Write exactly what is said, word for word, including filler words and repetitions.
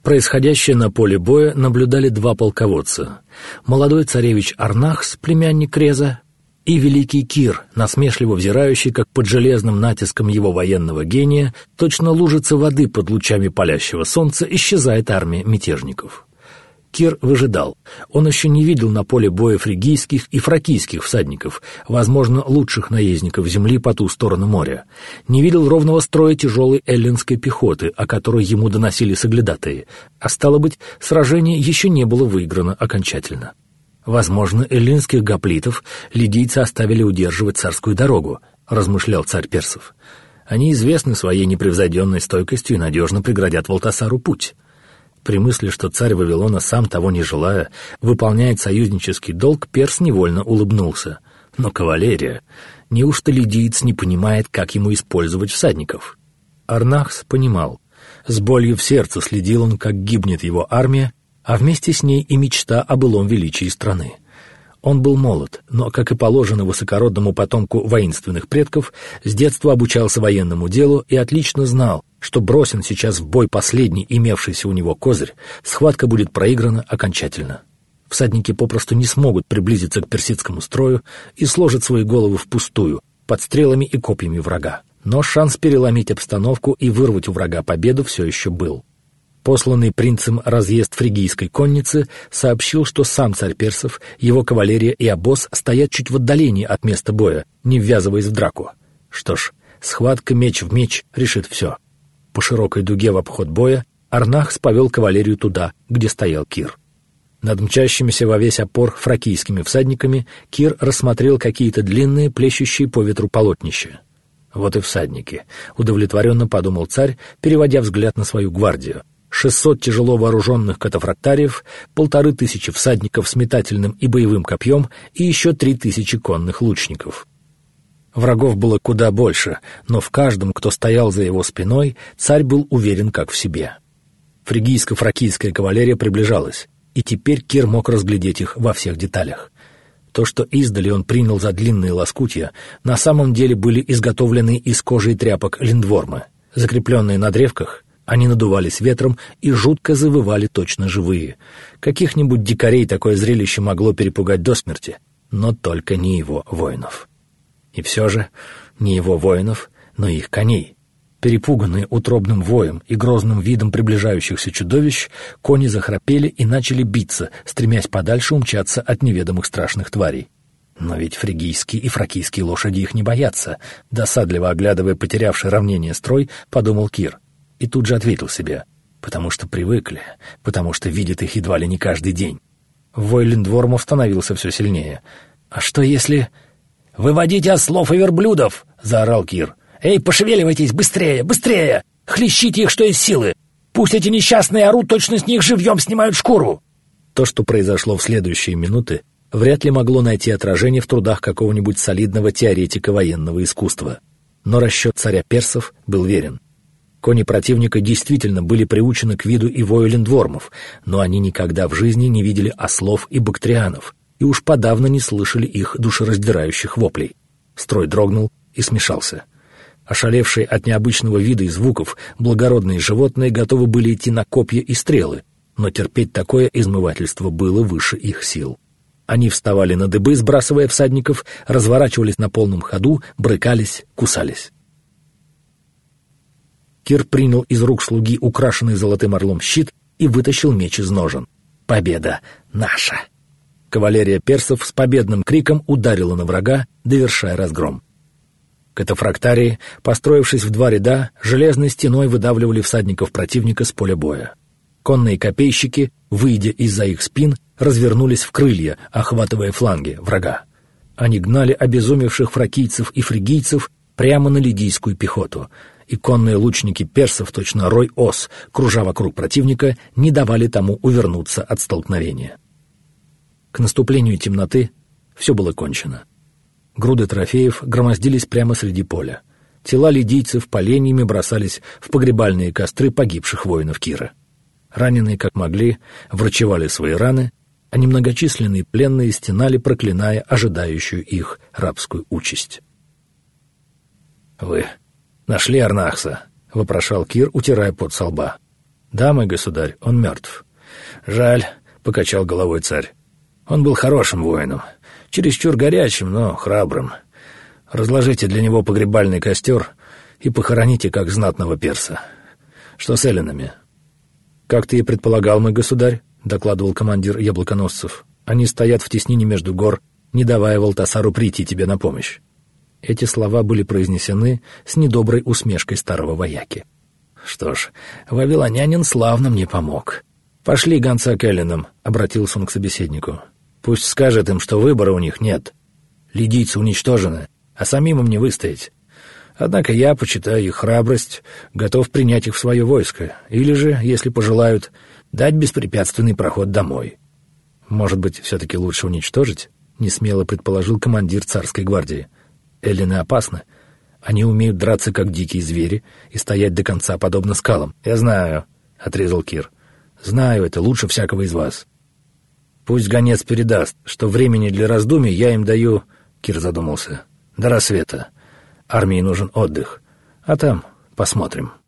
Происходящее на поле боя наблюдали два полководца: молодой царевич Арнахс, племянник Креза, и великий Кир, насмешливо взирающий, как под железным натиском его военного гения, точно лужица воды под лучами палящего солнца, исчезает армия мятежников. Кир выжидал. Он еще не видел на поле боя фригийских и фракийских всадников, возможно, лучших наездников земли по ту сторону моря. Не видел ровного строя тяжелой эллинской пехоты, о которой ему доносили соглядатые. А стало быть, сражение еще не было выиграно окончательно. Возможно, эллинских гоплитов лидийцы оставили удерживать царскую дорогу, размышлял царь персов. Они известны своей непревзойденной стойкостью и надежно преградят Валтасару путь. При мысли, что царь Вавилона, сам того не желая, выполняет союзнический долг, перс невольно улыбнулся. Но кавалерия... Неужто лидиец не понимает, как ему использовать всадников? Арнахс понимал. С болью в сердце следил он, как гибнет его армия, а вместе с ней и мечта о былом величии страны. Он был молод, но, как и положено высокородному потомку воинственных предков, с детства обучался военному делу и отлично знал, что бросен сейчас в бой последний имевшийся у него козырь, схватка будет проиграна окончательно. Всадники попросту не смогут приблизиться к персидскому строю и сложат свои головы впустую, под стрелами и копьями врага. Но шанс переломить обстановку и вырвать у врага победу все еще был. Посланный принцем разъезд фригийской конницы сообщил, что сам царь персов, его кавалерия и обоз стоят чуть в отдалении от места боя, не ввязываясь в драку. Что ж, схватка меч в меч решит все. По широкой дуге в обход боя Арнахс повел кавалерию туда, где стоял Кир. Над мчащимися во весь опор фракийскими всадниками Кир рассмотрел какие-то длинные, плещущие по ветру полотнища. Вот и всадники, удовлетворенно подумал царь, переводя взгляд на свою гвардию. Шестьсот тяжело вооруженных катафрактариев, полторы тысячи всадников с метательным и боевым копьем и еще три тысячи конных лучников. Врагов было куда больше, но в каждом, кто стоял за его спиной, царь был уверен как в себе. Фригийско-фракийская кавалерия приближалась, и теперь Кир мог разглядеть их во всех деталях. То, что издали он принял за длинные лоскутья, на самом деле были изготовлены из кожи и тряпок линдвормы. Закрепленные на древках, они надувались ветром и жутко завывали точно живые. Каких-нибудь дикарей такое зрелище могло перепугать до смерти, но только не его воинов. И все же не его воинов, но их коней. Перепуганные утробным воем и грозным видом приближающихся чудовищ, кони захрапели и начали биться, стремясь подальше умчаться от неведомых страшных тварей. Но ведь фригийские и фракийские лошади их не боятся, досадливо оглядывая потерявший равнение строй, подумал Кир. И тут же ответил себе: потому что привыкли, потому что видят их едва ли не каждый день. Вой линдвормов становился все сильнее. А что если... «Выводите ослов и верблюдов!» — заорал Кир. «Эй, пошевеливайтесь, быстрее, быстрее! Хлещите их, что из силы! Пусть эти несчастные орут, точно с них живьем снимают шкуру!» То, что произошло в следующие минуты, вряд ли могло найти отражение в трудах какого-нибудь солидного теоретика военного искусства. Но расчет царя персов был верен. Кони противника действительно были приучены к виду и вою линдвормов, но они никогда в жизни не видели ослов и бактрианов, и уж подавно не слышали их душераздирающих воплей. Строй дрогнул и смешался. Ошалевшие от необычного вида и звуков, благородные животные готовы были идти на копья и стрелы, но терпеть такое измывательство было выше их сил. Они вставали на дыбы, сбрасывая всадников, разворачивались на полном ходу, брыкались, кусались. Кир принял из рук слуги украшенный золотым орлом щит и вытащил меч из ножен. «Победа наша!» Кавалерия персов с победным криком ударила на врага, довершая разгром. Катафрактарии, построившись в два ряда, железной стеной выдавливали всадников противника с поля боя. Конные копейщики, выйдя из-за их спин, развернулись в крылья, охватывая фланги врага. Они гнали обезумевших фракийцев и фригийцев прямо на лидийскую пехоту, и конные лучники персов, точно рой ос, кружа вокруг противника, не давали тому увернуться от столкновения. К наступлению темноты все было кончено. Груды трофеев громоздились прямо среди поля. Тела лидийцев поленьями бросались в погребальные костры погибших воинов Кира. Раненые, как могли, врачевали свои раны, а немногочисленные пленные стенали, проклиная ожидающую их рабскую участь. «Вы нашли Арнахса?» — вопрошал Кир, утирая пот со лба. «Да, мой государь, он мертв». «Жаль», — покачал головой царь. «Он был хорошим воином, чересчур горячим, но храбрым. Разложите для него погребальный костер и похороните, как знатного перса. Что с эллинами?» «Как ты и предполагал, мой государь», — докладывал командир яблоконосцев, «они стоят в теснине между гор, не давая Валтасару прийти тебе на помощь». Эти слова были произнесены с недоброй усмешкой старого вояки. «Что ж, вавилонянин славно мне помог. Пошли гонца к эллинам», — обратился он к собеседнику. «Пусть скажет им, что выбора у них нет. Лидийцы уничтожены, а самим им не выстоять. Однако я, почитая их храбрость, готов принять их в свое войско, или же, если пожелают, дать беспрепятственный проход домой». «Может быть, все-таки лучше уничтожить?» — несмело предположил командир царской гвардии. «Эллины опасны. Они умеют драться, как дикие звери, и стоять до конца, подобно скалам». «Я знаю», — отрезал Кир. «Знаю это лучше всякого из вас. Пусть гонец передаст, что времени для раздумий я им даю...» Кир задумался. «До рассвета. Армии нужен отдых. А там посмотрим».